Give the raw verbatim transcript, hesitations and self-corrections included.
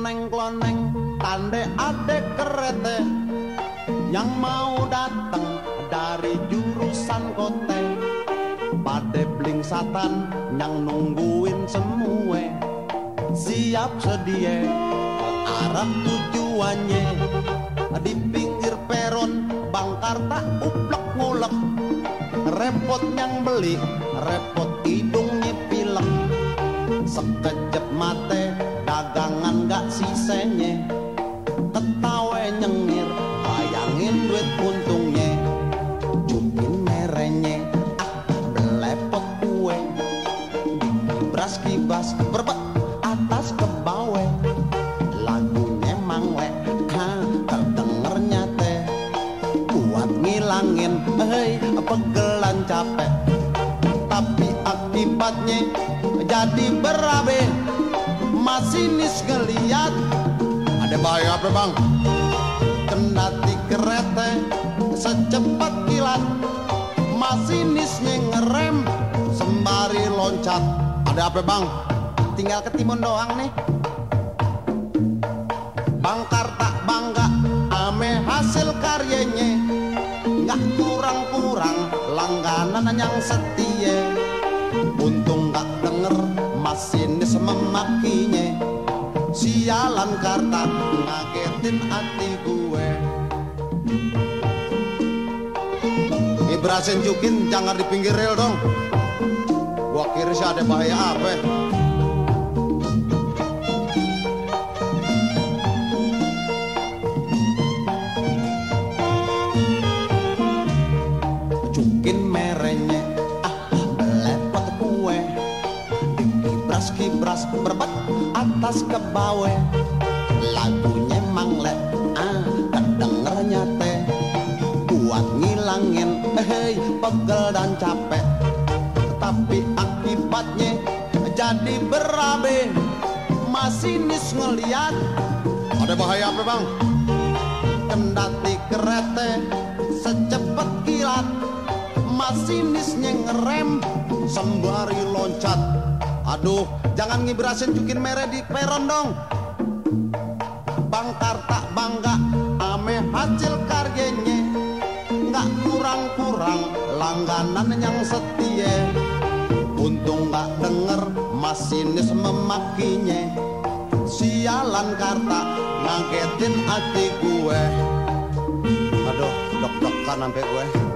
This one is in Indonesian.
kloneng-kloneng tande adek kerete yang mau datang dari jurusan kote. Pade blingsatan yang nungguin semue, siap sedia ke arah tujuannya. Di pinggir peron bangkar tak uplek ngulek, repot yang beli, repot hidungnya pilek. Sekejap mate dagangan gak sisanya, ketawa nyengir bayangin duit untungnya. Cukin merenya ah belepot kue, dibras kibas berbet atas ke bawah. Lagunya mangwe ha terdengernya teh buat ngilangin hei pegelan capek. Tapi akibatnya jadi berabe, masinis ngeliat ada bahaya apa bang? Kendati kereta secepat kilat, masinisnya ngerem sembari loncat. Ada apa bang? Tinggal ketimun doang nih. Bangkar tak bangga ame hasil karyanya, nggak kurang-kurang langganan yang setia. Untung gak denger masinis memakinya, sialan karta ngagetin hati gue. Ngibrasin Jukin jangan di pinggir rel dong, gua kira sih ada bahaya apa. Jukin merenya kibras berbet atas ke bawah. Lagunya mangle ah kedengernya teh buat ngilangin hei pegel dan capek. Tapi akibatnya jadi berabe, masinis ngeliat ada bahaya apa bang? Kendati kereta secepat kilat, masinisnya ngerem sembari loncat. Aduh, jangan ngibrasin Jukin mere di peron dong. Bangkar tak bangga ame hasil karyanya, nggak kurang-kurang langganan yang setia. Untung nggak denger masinis memakinya, sialan karta ngagetin hati gue. Aduh, dok-dokan sampai gue.